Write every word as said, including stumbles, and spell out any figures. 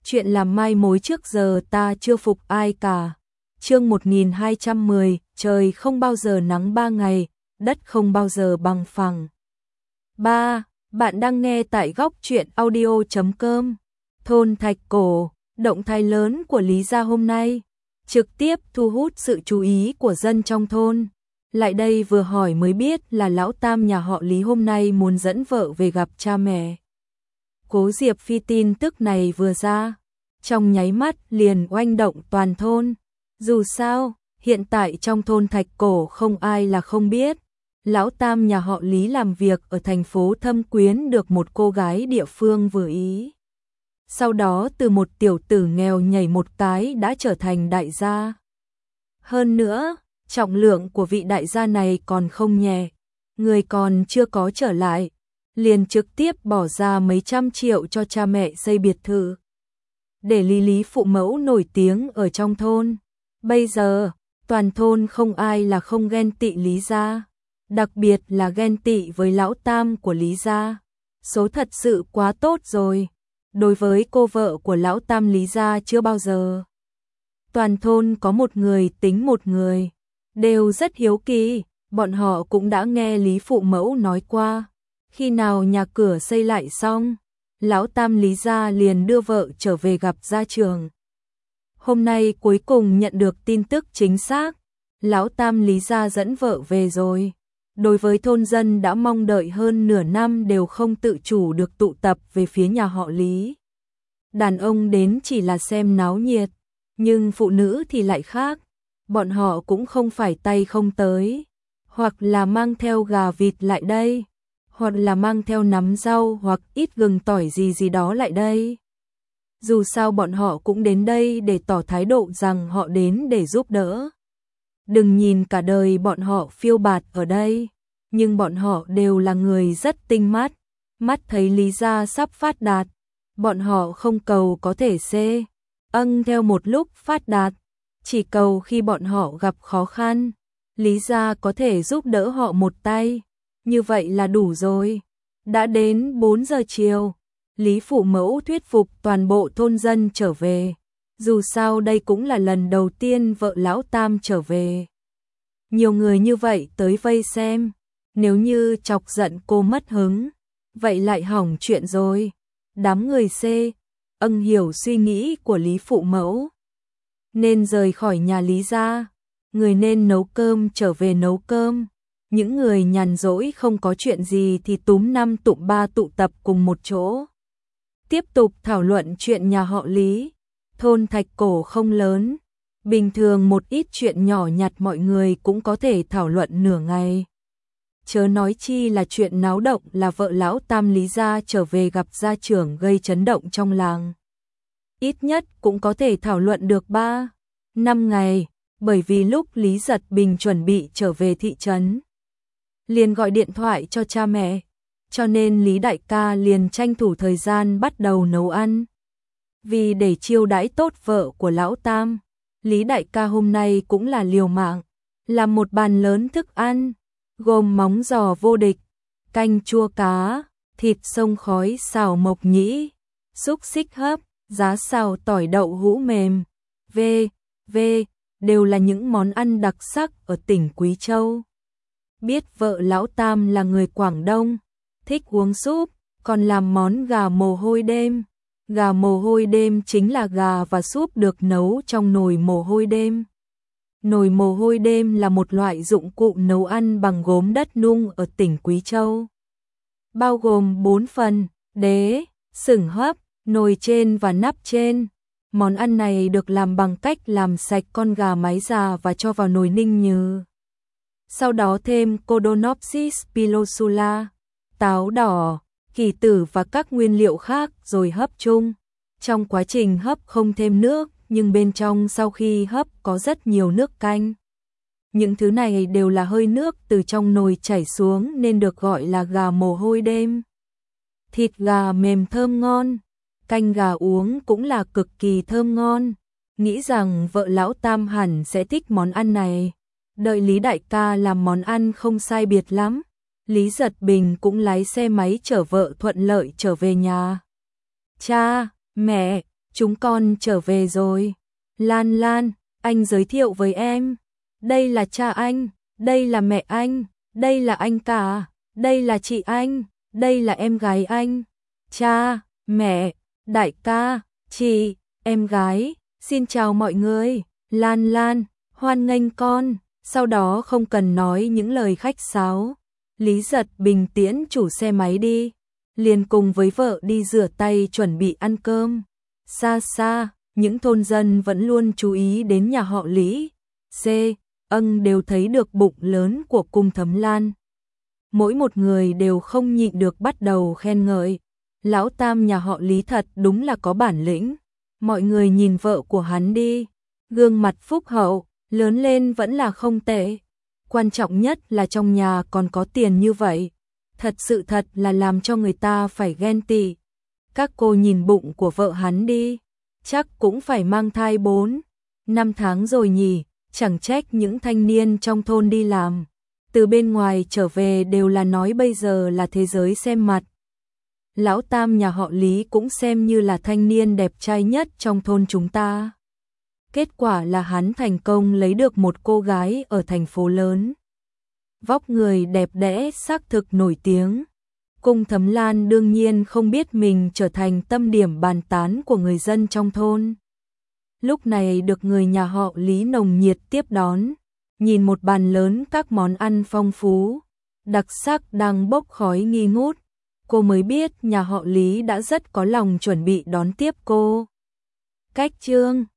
chuyện làm mai mối trước giờ ta chưa phục ai cả. Chương một nghìn hai trăm mười, trời không bao giờ nắng ba ngày, đất không bao giờ bằng phẳng. ba. Bạn đang nghe tại góc truyện audio chấm com. Thôn Thạch Cổ, động thái lớn của Lý gia hôm nay, trực tiếp thu hút sự chú ý của dân trong thôn. Lại đây vừa hỏi mới biết là lão tam nhà họ Lý hôm nay muốn dẫn vợ về gặp cha mẹ. Cố Diệp Phi tin tức này vừa ra, trong nháy mắt liền oanh động toàn thôn. Dù sao, hiện tại trong thôn Thạch Cổ không ai là không biết. Lão tam nhà họ Lý làm việc ở thành phố Thâm Quyến được một cô gái địa phương vừa ý. Sau đó từ một tiểu tử nghèo nhảy một cái đã trở thành đại gia. Hơn nữa, trọng lượng của vị đại gia này còn không nhẹ. Người còn chưa có trở lại, liền trực tiếp bỏ ra mấy trăm triệu cho cha mẹ xây biệt thự. Để Lý Lý phụ mẫu nổi tiếng ở trong thôn. Bây giờ, toàn thôn không ai là không ghen tị Lý gia. Đặc biệt là ghen tị với lão tam của Lý gia. Số thật sự quá tốt rồi. Đối với cô vợ của lão tam Lý gia chưa bao giờ. Toàn thôn có một người tính một người. Đều rất hiếu kỳ. Bọn họ cũng đã nghe Lý phụ mẫu nói qua. Khi nào nhà cửa xây lại xong, lão tam Lý gia liền đưa vợ trở về gặp gia trưởng. Hôm nay cuối cùng nhận được tin tức chính xác. Lão tam Lý gia dẫn vợ về rồi. Đối với thôn dân đã mong đợi hơn nửa năm đều không tự chủ được tụ tập về phía nhà họ Lý. Đàn ông đến chỉ là xem náo nhiệt, nhưng phụ nữ thì lại khác. Bọn họ cũng không phải tay không tới, hoặc là mang theo gà vịt lại đây, hoặc là mang theo nắm rau hoặc ít gừng tỏi gì gì đó lại đây. Dù sao bọn họ cũng đến đây để tỏ thái độ rằng họ đến để giúp đỡ. Đừng nhìn cả đời bọn họ phiêu bạt ở đây, nhưng bọn họ đều là người rất tinh mắt. Mắt thấy Lý gia sắp phát đạt, bọn họ không cầu có thể xê, âng theo một lúc phát đạt, chỉ cầu khi bọn họ gặp khó khăn, Lý gia có thể giúp đỡ họ một tay, như vậy là đủ rồi. Đã đến bốn giờ chiều, Lý phụ mẫu thuyết phục toàn bộ thôn dân trở về. Dù sao đây cũng là lần đầu tiên vợ lão tam trở về. Nhiều người như vậy tới vây xem, nếu như chọc giận cô mất hứng, vậy lại hỏng chuyện rồi. Đám người xê, âng hiểu suy nghĩ của Lý phụ mẫu. Nên rời khỏi nhà Lý gia, người nên nấu cơm trở về nấu cơm. Những người nhàn rỗi không có chuyện gì thì túm năm tụm ba tụ tập cùng một chỗ. Tiếp tục thảo luận chuyện nhà họ Lý. Thôn Thạch Cổ không lớn, bình thường một ít chuyện nhỏ nhặt mọi người cũng có thể thảo luận nửa ngày. Chớ nói chi là chuyện náo động là vợ lão tam Lý gia trở về gặp gia trưởng gây chấn động trong làng. Ít nhất cũng có thể thảo luận được ba, năm ngày, bởi vì lúc Lý Giật Bình chuẩn bị trở về thị trấn, liền gọi điện thoại cho cha mẹ, cho nên Lý đại ca liền tranh thủ thời gian bắt đầu nấu ăn. Vì để chiêu đãi tốt vợ của lão tam, Lý đại ca hôm nay cũng là liều mạng, làm một bàn lớn thức ăn, gồm móng giò vô địch, canh chua cá, thịt sông khói xào mộc nhĩ, xúc xích hấp, giá xào tỏi đậu hũ mềm, v, v, đều là những món ăn đặc sắc ở tỉnh Quý Châu. Biết vợ lão tam là người Quảng Đông, thích uống súp, còn làm món gà mồ hôi đêm. Gà mồ hôi đêm chính là gà và súp được nấu trong nồi mồ hôi đêm. Nồi mồ hôi đêm là một loại dụng cụ nấu ăn bằng gốm đất nung ở tỉnh Quý Châu. Bao gồm bốn phần, đế, sửng hấp, nồi trên và nắp trên. Món ăn này được làm bằng cách làm sạch con gà mái già và cho vào nồi ninh nhừ. Sau đó thêm Codonopsis pilosula, táo đỏ, kỳ tử và các nguyên liệu khác rồi hấp chung. Trong quá trình hấp không thêm nước, nhưng bên trong sau khi hấp có rất nhiều nước canh. Những thứ này đều là hơi nước từ trong nồi chảy xuống nên được gọi là gà mồ hôi đêm. Thịt gà mềm thơm ngon, canh gà uống cũng là cực kỳ thơm ngon. Nghĩ rằng vợ lão tam hẳn sẽ thích món ăn này. Đợi Lý đại ca làm món ăn không sai biệt lắm, Lý Giật Bình cũng lái xe máy chở vợ thuận lợi trở về nhà. Cha, mẹ, chúng con trở về rồi. Lan Lan, anh giới thiệu với em. Đây là cha anh, đây là mẹ anh, đây là anh cả, đây là chị anh, đây là em gái anh. Cha, mẹ, đại ca, chị, em gái, xin chào mọi người. Lan Lan, hoan nghênh con. Sau đó không cần nói những lời khách sáo, Lý Giật Bình tiễn chủ xe máy đi, liền cùng với vợ đi rửa tay chuẩn bị ăn cơm. Xa xa, những thôn dân vẫn luôn chú ý đến nhà họ Lý. C. Ân đều thấy được bụng lớn của Cung Thấm Lan. Mỗi một người đều không nhịn được bắt đầu khen ngợi. Lão Tam nhà họ Lý thật đúng là có bản lĩnh. Mọi người nhìn vợ của hắn đi, gương mặt phúc hậu, lớn lên vẫn là không tệ. Quan trọng nhất là trong nhà còn có tiền như vậy. Thật sự thật là làm cho người ta phải ghen tị. Các cô nhìn bụng của vợ hắn đi, chắc cũng phải mang thai bốn, năm tháng rồi nhỉ, chẳng trách những thanh niên trong thôn đi làm. Từ bên ngoài trở về đều là nói bây giờ là thế giới xem mặt. Lão Tam nhà họ Lý cũng xem như là thanh niên đẹp trai nhất trong thôn chúng ta. Kết quả là hắn thành công lấy được một cô gái ở thành phố lớn. Vóc người đẹp đẽ xác thực nổi tiếng. Cung Thấm Lan đương nhiên không biết mình trở thành tâm điểm bàn tán của người dân trong thôn. Lúc này được người nhà họ Lý nồng nhiệt tiếp đón, nhìn một bàn lớn các món ăn phong phú, đặc sắc đang bốc khói nghi ngút, cô mới biết nhà họ Lý đã rất có lòng chuẩn bị đón tiếp cô. Cách chương